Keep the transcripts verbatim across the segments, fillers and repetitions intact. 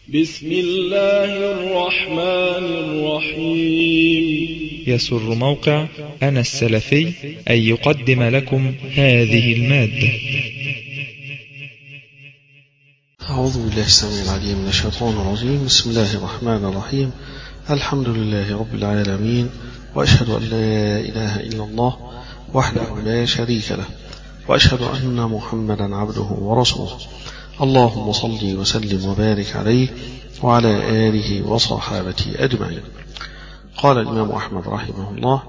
بسم الله الرحمن الرحيم. يسر موقع أنا السلفي أن يقدم لكم هذه المادة. أعوذ بالله السميع العليم من الشيطان الرجيم. بسم الله الرحمن الرحيم. الحمد لله رب العالمين، وأشهد أن لا إله إلا الله وحده لا شريك له، وأشهد أن محمدا عبده ورسوله. اللهم صل وسلم وبارك عليه وعلى آله وصحابته أجمعين. قال الإمام أحمد رحمه الله: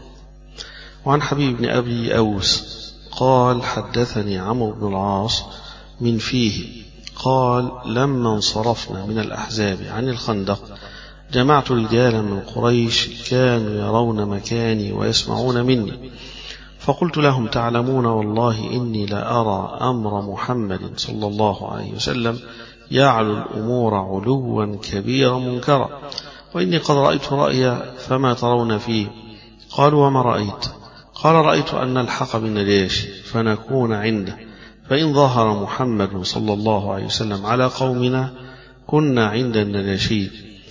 وعن حبيب بن أبي أوس قال: حدثني عمرو بن العاص من فيه قال: لما انصرفنا من الأحزاب عن الخندق جمعت رجالا من قريش كانوا يرون مكاني ويسمعون مني، فقلت لهم: تعلمون والله إني لا أرى أمر محمد صلى الله عليه وسلم يعلو الأمور علوا كبيرا منكرا، وإني قد رأيت رأيا فما ترون فيه. قالوا: وما رأيت؟ قال: رأيت أن نلحق بالنجاشي فنكون عنده، فإن ظهر محمد صلى الله عليه وسلم على قومنا كنا عند النجاشي،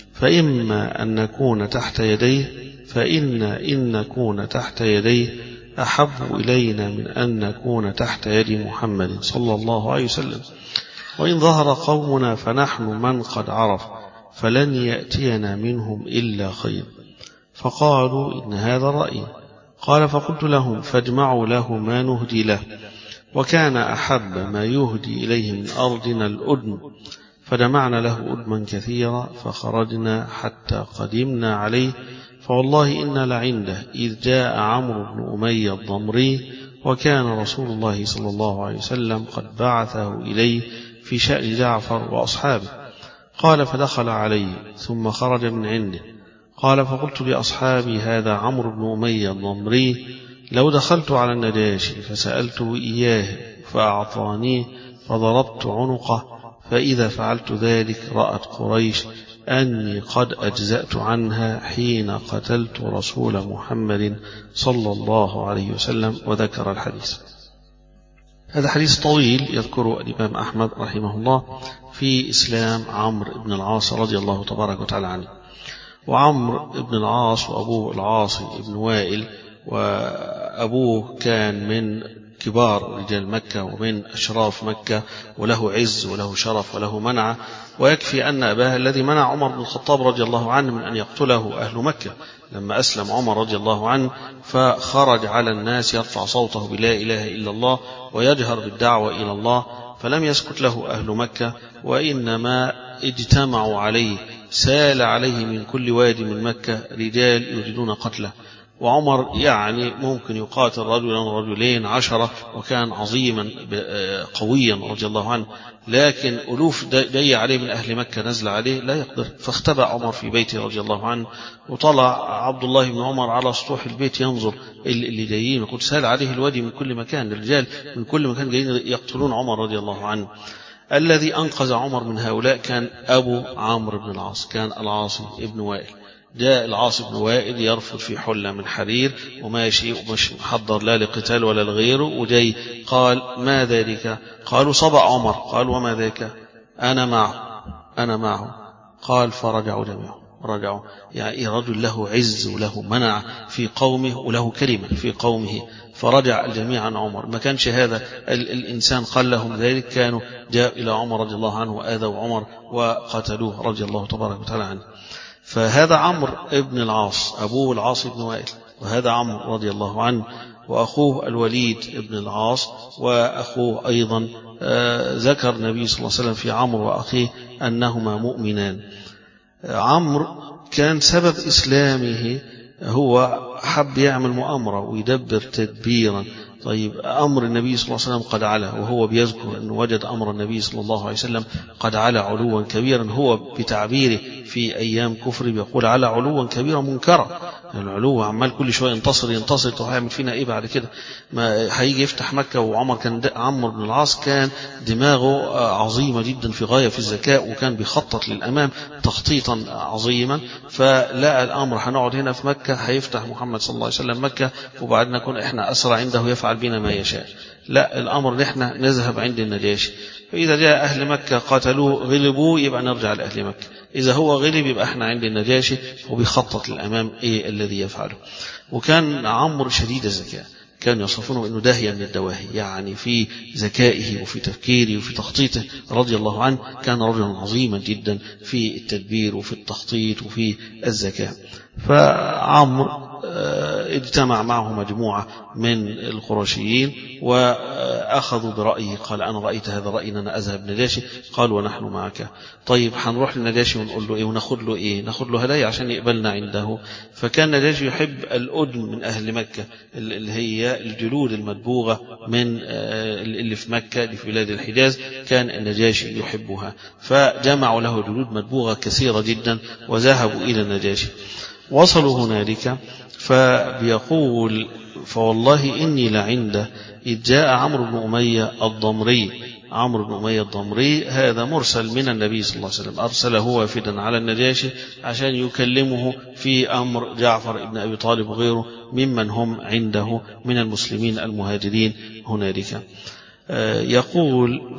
فإما أن نكون تحت يديه فإن إن نكون تحت يديه أحب إلينا من أن نكون تحت يد محمد صلى الله عليه وسلم، وإن ظهر قومنا فنحن من قد عرف فلن يأتينا منهم إلا خير. فقالوا: إن هذا رأي. قال: فقلت لهم: فاجمعوا له ما نهدي له، وكان أحب ما يهدي إليه من أرضنا الأدم، فجمعنا له أدما كثيرا، فخرجنا حتى قدمنا عليه، فوالله إن لعنده إذ جاء عمرو بن أمية الضمري، وكان رسول الله صلى الله عليه وسلم قد بعثه إليه في شأن جعفر وأصحابه. قال: فدخل عليه ثم خرج من عنده. قال: فقلت لأصحابي: هذا عمرو بن أمية الضمري، لو دخلت على النجاشي فسألته إياه فأعطانيه فضربت عنقه، فإذا فعلت ذلك رأت قريش أني قد أجزأت عنها حين قتلت رسول محمد صلى الله عليه وسلم. وذكر الحديث. هذا حديث طويل يذكره الإمام أحمد رحمه الله في إسلام عمرو بن العاص رضي الله تبارك وتعالى عنه. وعمرو بن العاص وأبوه العاص بن وائل، وأبوه كان من كبار رجال مكة ومن أشراف مكة، وله عز وله شرف وله منع، ويكفي أن أباه الذي منع عمر بن الخطاب رضي الله عنه من أن يقتله أهل مكة لما أسلم عمر رضي الله عنه، فخرج على الناس يرفع صوته بلا إله إلا الله ويجهر بالدعوة إلى الله، فلم يسكت له أهل مكة، وإنما اجتمعوا عليه، سال عليه من كل وادي من مكة رجال يريدون قتله. وعمر يعني ممكن يقاتل رجلا رجلين عشرة، وكان عظيما قويا رضي الله عنه، لكن ألوف جاي عليه من أهل مكة نزل عليه لا يقدر، فاختبأ عمر في بيته رضي الله عنه، وطلع عبد الله بن عمر على سطوح البيت ينظر اللي جايين، يقول: سال عليه الوادي من كل مكان، الرجال من كل مكان جايين يقتلون عمر رضي الله عنه. الذي أنقذ عمر من هؤلاء كان أبو عمرو بن العاص، كان العاص بن وائل. جاء العاص بن وائل يرفض في حلة من حرير وماشي ومش محضر لا لقتال ولا لغيره، وجاي قال: ما ذلك؟ قالوا: صبع عمر. قال: وما ذاك؟ أنا معه أنا معه. قال: فرجعوا جميعا، رجعوا. يعني رجل له عز وله منع في قومه وله كلمة في قومه، فرجع الجميع عن عمر. ما كانش هذا الإنسان قال لهم ذلك، كانوا جاء إلى عمر رضي الله عنه وآذوا عمر وقتلوه رضي الله تبارك وتعالى عنه. فهذا عمرو ابن العاص، أبوه العاص بن وائل، وهذا عمرو رضي الله عنه، وأخوه الوليد ابن العاص، وأخوه أيضا آه ذكر النبي صلى الله عليه وسلم في عمرو وأخيه أنهما مؤمنان. آه عمرو كان سبب إسلامه هو حب يعمل مؤامرة ويدبر تدبيرا. طيب، أمر النبي صلى الله عليه وسلم قد علا، وهو بيذكر أنه وجد أمر النبي صلى الله عليه وسلم قد علا علوا كبيرا، هو بتعبيره في أيام كفر بيقول: علا علوا كبيرا منكرا. يعني العلو عمال كل شوية ينتصر ينتصر، طب هيعمل فينا إيه بعد كده؟ ما هيجي يفتح مكة. وعمر كان عمرو بن العاص كان دماغه عظيمة جدا في غاية في الذكاء، وكان بيخطط للأمام تخطيطا عظيما، فلقى الأمر هنقعد هنا في مكة، هيفتح محمد صلى الله عليه وسلم مكة وبعدين نكون إحنا أسرع عنده يفعل بنا ما يشاء. لا، الأمر نحن نذهب عند النجاشي. فإذا جاء أهل مكة قاتلوه غلبوه يبقى نرجع لأهل مكة، إذا هو غلب يبقى احنا عند النجاشي وبيخطط للأمام إيه الذي يفعله. وكان عمرو شديد الذكاء، كانوا يصفونه أنه داهية من الدواهي، يعني في ذكائه وفي تفكيره وفي تخطيطه رضي الله عنه، كان رجلا عظيما جدا في التدبير وفي التخطيط وفي الذكاء. فعمرو اجتمع معه مجموعة من القرشيين وأخذوا برأيه، قال أنا رأيت هذا الرأي أن أنا أذهب نجاشي، قال ونحن معك. طيب هنروح للنجاشي ونقول له إيه وناخد له إيه؟ ناخد له هدايا عشان يقبلنا عنده. فكان نجاشي يحب الأدم من أهل مكة اللي هي الجلود المدبوغة من اللي في مكة اللي في بلاد الحجاز، كان النجاشي يحبها، فجمعوا له جلود مدبوغة كثيرة جدا وذهبوا إلى النجاشي. وصلوا هنالك فبيقول فوالله إني لعنده إذ جاء عمرو بن أمية الضمري. عمرو بن أمية الضمري هذا مرسل من النبي صلى الله عليه وسلم، أرسله وافدا على النجاشي عشان يكلمه في أمر جعفر بن أبي طالب وغيره ممن هم عنده من المسلمين المهاجرين هنالك. يقول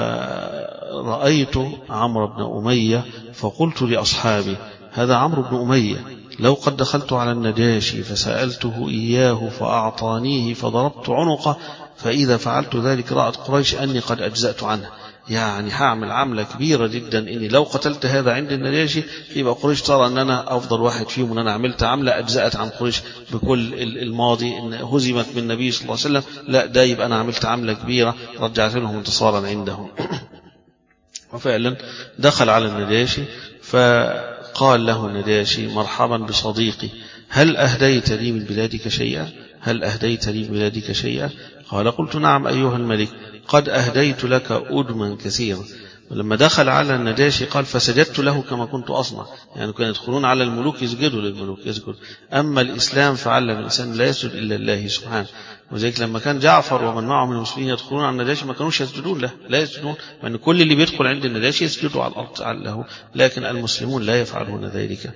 فرأيت عمرو بن أمية فقلت لأصحابي هذا عمرو بن أمية، لو قد دخلت على النجاشي فسألته إياه فأعطانيه فضربت عنقه، فإذا فعلت ذلك رأت قريش أني قد أجزأت عنه. يعني هعمل عملة كبيرة جدا إني لو قتلت هذا عند النجاشي يبقى قريش ترى أن أنا أفضل واحد فيهم، وأن أنا عملت عملة أجزأت عن قريش بكل الماضي إن هزمت من النبي صلى الله عليه وسلم، لا ده يبقى أنا عملت عملة كبيرة رجعت لهم انتصارا عندهم. وفعلا دخل على النجاشي فقال له النجاشي مرحبا بصديقي، هل أهديت لي من بلادك شيئا؟ هل أهديت لي من بلادك شيئا؟ قال قلت نعم أيها الملك، قد أهديت لك أدما كثيرا. ولما دخل على النجاشي قال فسجدت له كما كنت أصنع، يعني كانوا يدخلون على الملوك يسجدوا للملوك يسجد، أما الإسلام فعلم الإنسان لا يسجد إلا الله سبحانه. وذلك لما كان جعفر ومن معه من المسلمين يدخلون على النجاشي ما كانوش يسجدون له، لا يسجدون، لأن كل اللي بيدخل عند النجاشي يسجدوا على الأرض له، لكن المسلمون لا يفعلون ذلك.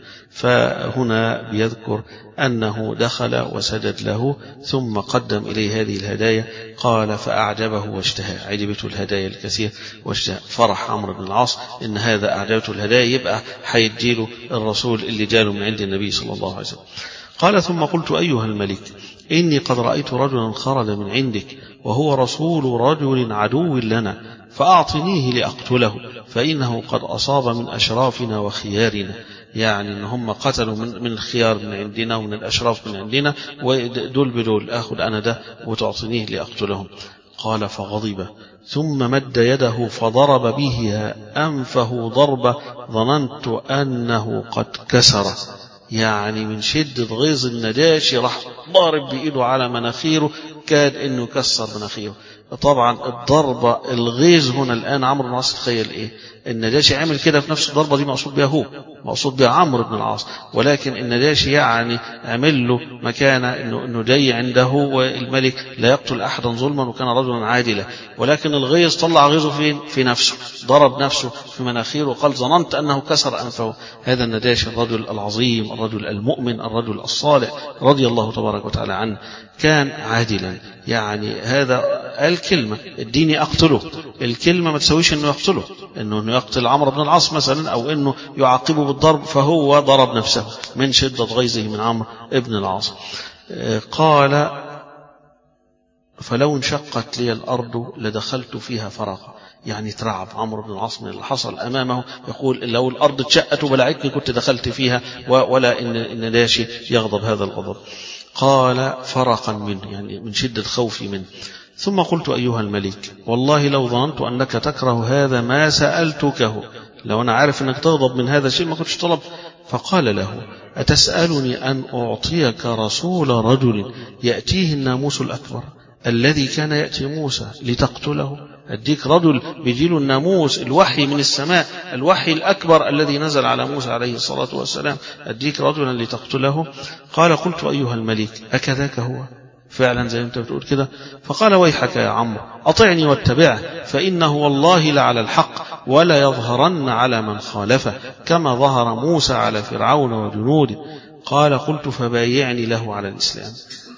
فهنا بيذكر أنه دخل وسجد له ثم قدم إليه هذه الهدايا، قال فأعجبه واشتهى، عجبته الهدايا الكثير واشتهى، فرح عمرو بن العاص إن هذا أعجبته الهدايا يبقى حيديله الرسول اللي جاله من عند النبي صلى الله عليه وسلم. قال ثم قلت أيها الملك إني قد رأيت رجلا خرج من عندك وهو رسول رجل عدو لنا، فأعطنيه لأقتله فإنه قد أصاب من أشرافنا وخيارنا، يعني إن هم قتلوا من, من الخيار من عندنا ومن الأشراف من عندنا، ودول بدول أخذ أنا ده وتعطنيه لأقتلهم. قال فغضب ثم مد يده فضرب به أنفه ضربة ظننت أنه قد كسر، يعني من شدة غيظ النجاشي راح ضارب بإيده على مناخيره كاد إنه كسر مناخيره. طبعا الضربة الغيظ هنا الآن عمرو بن العاص تخيل إيه، النجاشي عمل كده في نفس الضربة دي مقصود بها هو، مقصود بها عمرو بن العاص، ولكن النجاشي يعني عمل له مكانه إنه إنه جاي عنده والملك لا يقتل أحدا ظلما وكان رجلا عادلا، ولكن الغيظ طلع غيظه فين؟ في نفسه، ضرب نفسه في مناخيره وقال ظننت أنه كسر أنفه. هذا النجاشي الرجل العظيم الرجل المؤمن الرجل الصالح رضي الله تبارك وتعالى عنه كان عادلا، يعني هذا الكلمة اديني أقتله، الكلمة ما تسويش إنه يقتله، إنه إنه يقتل عمرو بن العاص مثلا أو إنه يعاقبه بالضرب، فهو ضرب نفسه من شدة غيظه من عمرو بن العاص. قال فلو انشقت لي الأرض لدخلت فيها فرقا، يعني ترعب عمرو بن العاص من اللي حصل أمامه، يقول لو الأرض اتشقت وبلعتني كنت دخلت فيها، ولا إن النجاشي يغضب هذا الغضب. قال فرقا منه، يعني من شدة خوفي منه. ثم قلت أيها الملك والله لو ظننت أنك تكره هذا ما سألتكه، لو أنا عارف أنك تغضب من هذا الشيء ما كنتش طلب. فقال له أتسألني أن أعطيك رسول رجل يأتيه الناموس الأكبر الذي كان يأتي موسى لتقتله؟ أديك رجل بيجيله الناموس الوحي من السماء، الوحي الأكبر الذي نزل على موسى عليه الصلاة والسلام، أديك رجلا لتقتله؟ قال قلت أيها الملك أكذاك هو فعلا زي ما انت بتقول كده؟ فقال ويحك يا عمرو أطعني واتبعه فإنه والله لعلى الحق ولا يظهرن على من خالفه كما ظهر موسى على فرعون وجنوده. قال قلت فبايعني له على الإسلام،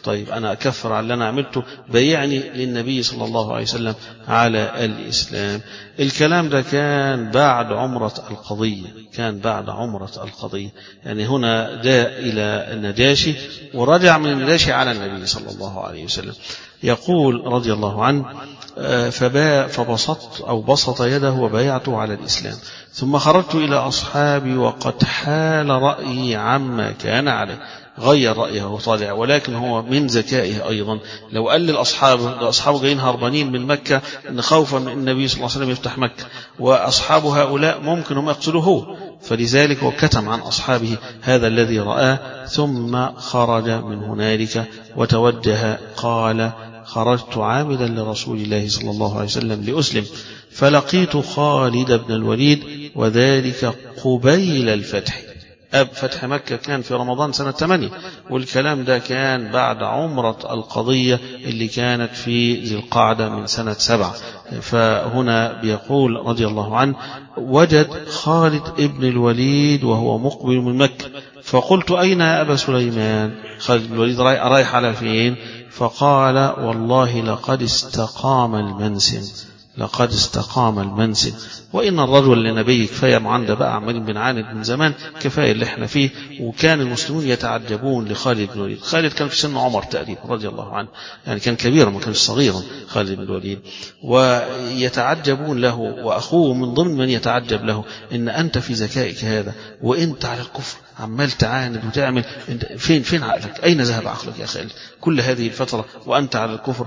طيب أنا أكفر على اللي أنا عملته، بيعني للنبي صلى الله عليه وسلم على الإسلام. الكلام ده كان بعد عمرة القضية، كان بعد عمرة القضية، يعني هنا جاء إلى النجاشي ورجع من النجاشي على النبي صلى الله عليه وسلم. يقول رضي الله عنه فبا فبسطت أو بسط يده وبايعته على الإسلام، ثم خرجت إلى أصحابي وقد حال رأيي عما كان عليه، غير رأيه وطالع، ولكن هو من ذكائه أيضا لو قال للأصحاب، أصحابه جايين هربانين من مكة إن خوفا من النبي صلى الله عليه وسلم يفتح مكة، وأصحاب هؤلاء ممكن هم يقتلوه هو، فلذلك هو كتم عن أصحابه هذا الذي رآه، ثم خرج من هنالك وتوجه. قال خرجت عامدا لرسول الله صلى الله عليه وسلم لأسلم، فلقيت خالد بن الوليد وذلك قبيل الفتح. أب فتح مكة كان في رمضان سنة ثمانية، والكلام ده كان بعد عمرة القضية اللي كانت في ذي القعدة من سنة سبعة. فهنا بيقول رضي الله عنه وجد خالد ابن الوليد وهو مقبل من مكة، فقلت أين يا أبا سليمان؟ خالد بن الوليد رايح على فين؟ فقال والله لقد استقام المنسم، لقد استقام المنسم، وإن الرجل لنبي كفاية معاندة بقى، عمالين بنعاند من زمان، كفاية اللي احنا فيه. وكان المسلمون يتعجبون لخالد بن الوليد. خالد كان في سن عمر تقريبا رضي الله عنه، يعني كان كبيرا ما كانش صغيرا خالد بن الوليد، ويتعجبون له، وأخوه من ضمن من يتعجب له، إن أنت في ذكائك هذا وإنت على الكفر عمال تعاند وتعمل، فين فين عقلك؟ أين ذهب عقلك يا خالد كل هذه الفترة وأنت على الكفر؟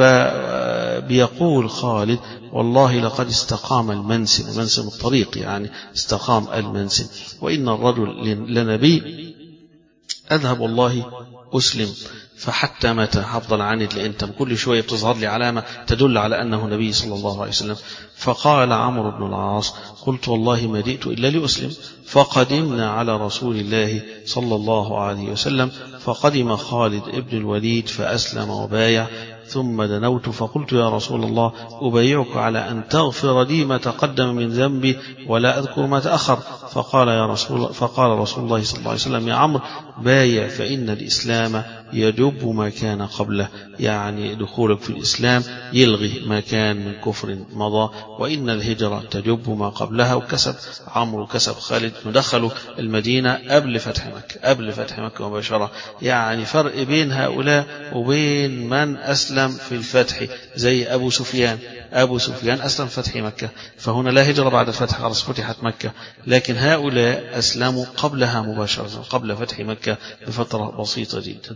فبيقول خالد والله لقد استقام المنسم، المنسم الطريق يعني استقام المنسم، وإن الرجل لنبي أذهب والله أسلم، فحتى متى هفضل عاند لأنت كل شوية بتظهر لي علامة تدل على أنه نبي صلى الله عليه وسلم. فقال عمرو بن العاص قلت والله ما جئت إلا لأسلم. فقدمنا على رسول الله صلى الله عليه وسلم، فقدم خالد ابن الوليد فأسلم وبايع، ثم دنوت فقلت يا رسول الله أبايعك على أن تغفر لي ما تقدم من ذنبي ولا أذكر ما تأخر. فقال يا رسول فقال رسول الله صلى الله عليه وسلم يا عمرو بايع فإن الإسلام يجب ما كان قبله، يعني دخولك في الإسلام يلغي ما كان من كفر مضى، وإن الهجرة تجب ما قبلها. وكسب عمرو كسب خالد ندخلوا المدينة قبل فتح مكة، قبل فتح مكة مباشرة، يعني فرق بين هؤلاء وبين من أسلم في الفتح زي أبو سفيان. أبو سفيان أسلم فتح مكة، فهنا لا هجرة بعد الفتح، خلاص فتحت مكة، لكن هؤلاء أسلموا قبلها مباشرة، قبل فتح مكة بفترة بسيطة جدا.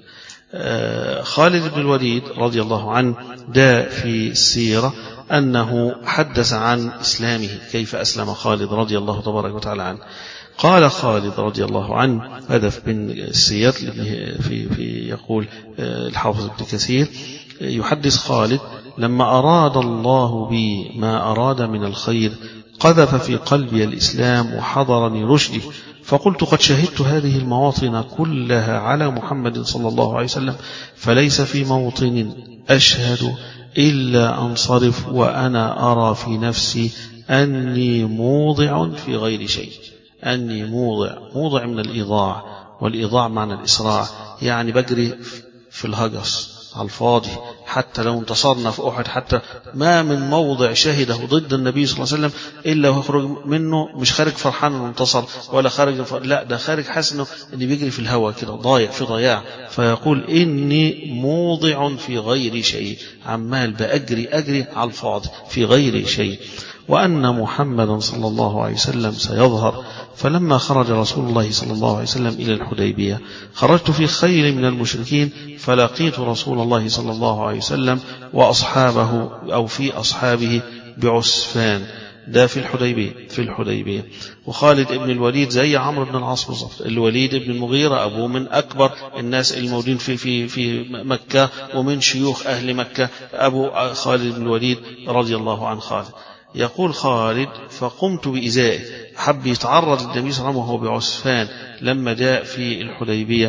خالد بن الوليد رضي الله عنه جاء في السيرة أنه حدث عن إسلامه، كيف أسلم خالد رضي الله تبارك وتعالى عنه. قال خالد رضي الله عنه، هذا من السير في في يقول الحافظ ابن كثير يحدث خالد لما أراد الله بي ما أراد من الخير قذف في قلبي الإسلام وحضرني رشدي، فقلت قد شهدت هذه المواطن كلها على محمد صلى الله عليه وسلم، فليس في موطن أشهد إلا أنصرف وأنا أرى في نفسي أني موضع في غير شيء. أني موضع، موضع من الإضاع، والإضاع معنى الإسراع، يعني بجري في الهجس على الفاضي، حتى لو انتصرنا في أحد، حتى ما من موضع شهده ضد النبي صلى الله عليه وسلم إلا ويخرج منه مش خارج فرحان انه انتصر، ولا خارج ف... لا ده خارج حاسس انه اللي بيجري في الهواء كده ضايع في ضياع. فيقول إني موضع في غير شيء، عمال بأجري أجري على الفاضي في غير شيء، وأن محمدا صلى الله عليه وسلم سيظهر. فلما خرج رسول الله صلى الله عليه وسلم إلى الحديبية خرجت في خيل من المشركين، فلقيت رسول الله صلى الله عليه وسلم وأصحابه أو في أصحابه بعسفان، ده في الحديبية في الحديبية وخالد ابن الوليد زي عمرو بن العاص بالضبط، الوليد ابن المغيرة أبوه من أكبر الناس الموجودين في في في مكة ومن شيوخ أهل مكة، أبو خالد بن الوليد رضي الله عن خالد. يقول خالد فقمت بإزائه، حب يتعرض للنبي صلى الله عليه وسلم وهو بعسفان لما جاء في الحديبية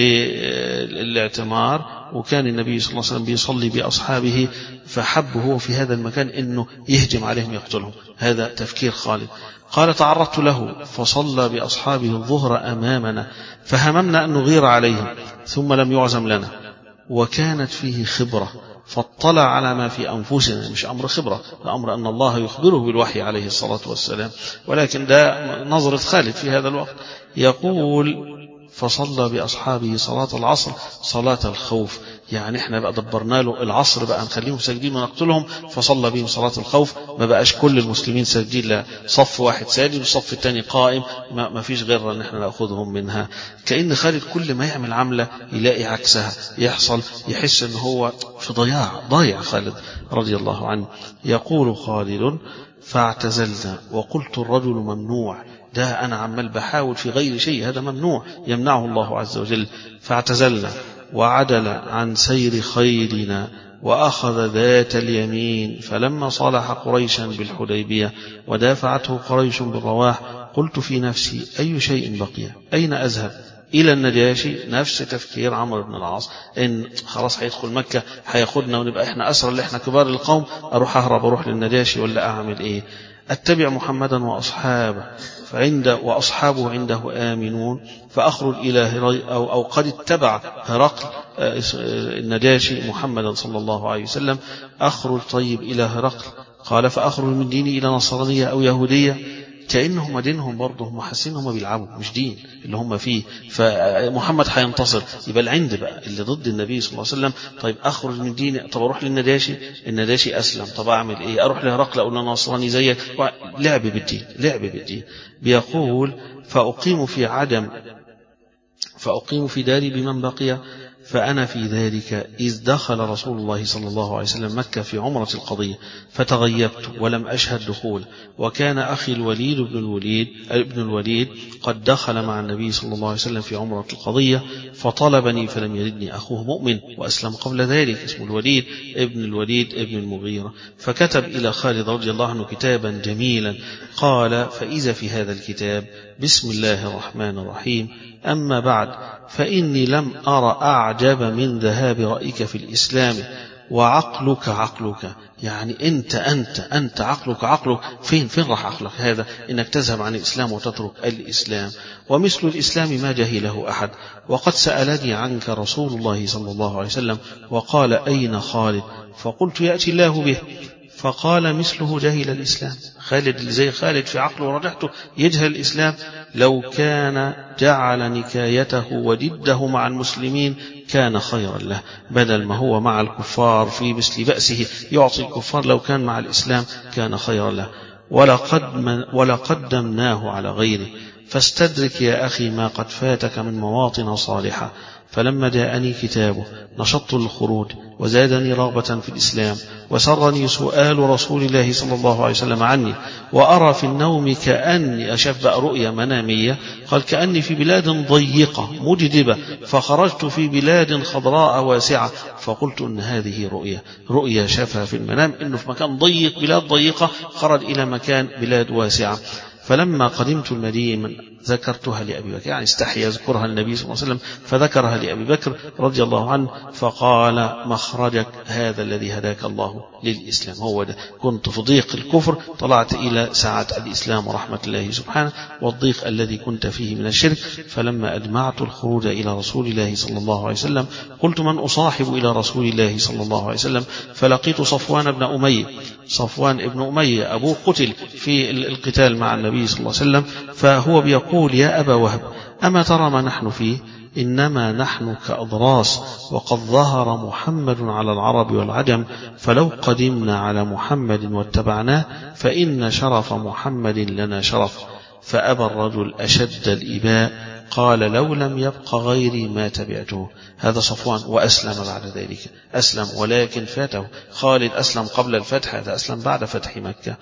للاعتمار، وكان النبي صلى الله عليه وسلم بيصلي بأصحابه، فحب هو في هذا المكان أنه يهجم عليهم يقتلهم. هذا تفكير خالد. قال تعرضت له فصلى بأصحابه الظهر أمامنا، فهممنا أن نغير عليهم ثم لم يعزم لنا، وكانت فيه خبرة، فاطلع على ما في أنفسنا. مش أمر خبرة، ده أمر أن الله يخبره بالوحي عليه الصلاة والسلام، ولكن ده نظرة خالد في هذا الوقت. يقول فصلى بأصحابه صلاة العصر صلاة الخوف، يعني احنا بقى دبرنا له العصر بقى نخليهم ساجدين ونقتلهم، فصلى بهم صلاة الخوف. ما بقاش كل المسلمين ساجدين، لا، صف واحد ساجد والصف الثاني قائم، ما, ما فيش غير ان احنا ناخذهم منها. كأن خالد كل ما يعمل عملة يلاقي عكسها يحصل، يحس ان هو في ضياع، ضايع خالد رضي الله عنه. يقول خالد فاعتزلنا وقلت الرجل ممنوع، ده أنا عمال بحاول في غير شيء، هذا ممنوع يمنعه الله عز وجل. فاعتزلنا وعدل عن سير خيرنا وأخذ ذات اليمين. فلما صالح قريشا بالحديبية ودافعته قريش بالرواح قلت في نفسي أي شيء بقي، أين أذهب؟ إلى النجاشي. نفس تفكير عمرو بن العاص، إن خلاص هيدخل مكة هياخدنا ونبقى إحنا أسرى اللي إحنا كبار القوم، أروح أهرب أروح للنجاشي ولا أعمل إيه؟ أتبع محمدا وأصحابه فعند وأصحابه عنده آمنون فأخرج إلى هري أو, أو قد اتبع هرقل النجاشي محمدا صلى الله عليه وسلم. أخرج طيب إلى هرقل. قال فأخرج من ديني إلى نصرانية أو يهودية. كأنهم دينهم برضه هم حاسين هم بيلعبوا، مش دين اللي هم فيه، فمحمد هينتصر. يبقى العند بقى اللي ضد النبي صلى الله عليه وسلم. طيب أخرج من ديني، طب أروح للنجاشي، النجاشي أسلم، طب أعمل إيه؟ أروح لهرقل أقول له نصراني زيك. لعب بالدين، لعب بالدين. بيقول فأقيم في عدم فأقيم في داري بمن بقي، فأنا في ذلك إذ دخل رسول الله صلى الله عليه وسلم مكة في عمرة القضية فتغيبت ولم أشهد دخول، وكان أخي الوليد بن الوليد ابن الوليد قد دخل مع النبي صلى الله عليه وسلم في عمرة القضية فطلبني فلم يردني. أخوه مؤمن وأسلم قبل ذلك اسمه الوليد ابن الوليد ابن المغيرة، فكتب إلى خالد رضي الله عنه كتابا جميلا. قال فإذا في هذا الكتاب بسم الله الرحمن الرحيم، أما بعد فإني لم أرى أعجب من ذهاب رأيك في الإسلام وعقلك عقلك. يعني أنت أنت أنت عقلك عقلك. فين فين راح عقلك هذا إنك تذهب عن الإسلام وتترك الإسلام؟ ومثل الإسلام ما جهله أحد. وقد سألني عنك رسول الله صلى الله عليه وسلم وقال أين خالد؟ فقلت يأتي الله به. فقال مثله جهل الإسلام. خالد اللي زي خالد في عقله ورجعته يجهل الإسلام. لو كان جعل نكايته وجده مع المسلمين كان خيرا له، بدل ما هو مع الكفار في مثل بأسه يعطي الكفار، لو كان مع الإسلام كان خيرا له. ولقد ولقدمناه على غيره. فاستدرك يا أخي ما قد فاتك من مواطن صالحة. فلما جاءني كتابه نشطت الخروج وزادني رغبة في الإسلام، وسرني سؤال رسول الله صلى الله عليه وسلم عني، وأرى في النوم كأني أشاف بقى رؤيا منامية، قال كأني في بلاد ضيقة مجدبة فخرجت في بلاد خضراء واسعة، فقلت إن هذه رؤيا رؤيا شافها في المنام إنه في مكان ضيق بلاد ضيقة خرج إلى مكان بلاد واسعة. فلما قدمت المدينة ذكرتها لأبي بكر، يعني استحي يذكرها النبي صلى الله عليه وسلم فذكرها لأبي بكر رضي الله عنه، فقال مخرجك هذا الذي هداك الله للإسلام، هو ده. كنت في ضيق الكفر طلعت إلى ساعة الإسلام ورحمة الله سبحانه، والضيق الذي كنت فيه من الشرك. فلما أجمعت الخروج إلى رسول الله صلى الله عليه وسلم قلت من أصاحب إلى رسول الله صلى الله عليه وسلم؟ فلقيت صفوان بن أمية. صفوان ابن أمية أبوه قتل في القتال مع النبي صلى الله عليه وسلم، فهو بيقول يا أبا وهب أما ترى ما نحن فيه؟ إنما نحن كأضراس، وقد ظهر محمد على العرب والعجم، فلو قدمنا على محمد واتبعناه فإن شرف محمد لنا شرف. فأبى الرجل أشد الإباء، قال لو لم يبق غيري ما تبعته. هذا صفوان، وأسلم بعد ذلك، أسلم ولكن فاته. خالد أسلم قبل الفتح، هذا أسلم بعد فتح مكة.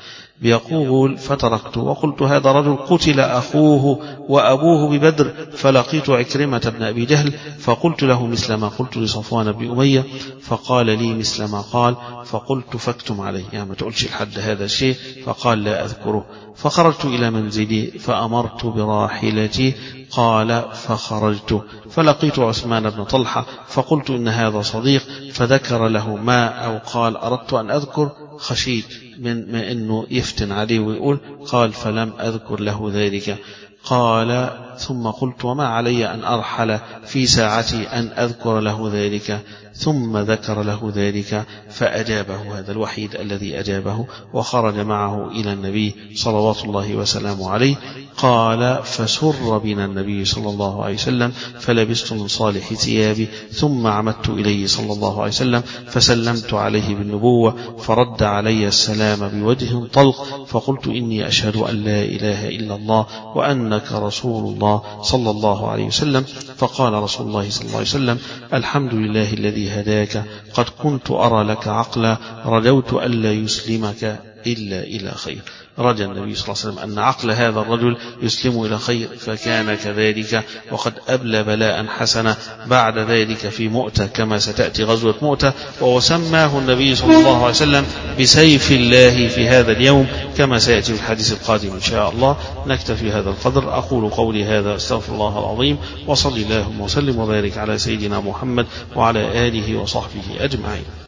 بيقول فتركت وقلت هذا رجل قتل أخوه وأبوه ببدر، فلقيت عكرمة بن أبي جهل فقلت له مثل ما قلت لصفوان بن أمية، فقال لي مثل ما قال، فقلت فاكتم عليه، يعني ما تقولش لحد هذا الشيء، فقال لا أذكره. فخرجت إلى منزلي فأمرت براحلتي، قال فخرجت فلقيت عثمان بن طلحة فقلت إن هذا صديق، فذكر له ما أو قال أردت أن أذكر، خشيت من ما أنه يفتن عليه ويقول. قال فلم أذكر له ذلك. قال ثم قلت وما علي أن أرحل في ساعتي أن أذكر له ذلك؟ ثم ذكر له ذلك فأجابه، هذا الوحيد الذي أجابه، وخرج معه إلى النبي صلوات الله وسلامه عليه. قال فسر بنا النبي صلى الله عليه وسلم فلبست من صالح ثيابي ثم عمدت إليه صلى الله عليه وسلم فسلمت عليه بالنبوة فرد علي السلام بوجه طلق فقلت إني أشهد أن لا إله إلا الله وأنك رسول الله صلى الله عليه وسلم. فقال رسول الله صلى الله عليه وسلم الحمد لله الذي هداك، قد كنت أرى لك عقلا رجوت ألا يسلمك إلا إلى خير. رجى النبي صلى الله عليه وسلم أن عقل هذا الرجل يسلم إلى خير، فكان كذلك، وقد أبلى بلاء حسنا بعد ذلك في مؤتة كما ستأتي غزوة مؤتة، وسماه النبي صلى الله عليه وسلم بسيف الله في هذا اليوم كما سيأتي في الحديث القادم إن شاء الله. نكتفي هذا القدر. أقول قولي هذا أستغفر الله العظيم، وصلي اللهم وسلم وبارك على سيدنا محمد وعلى آله وصحبه أجمعين.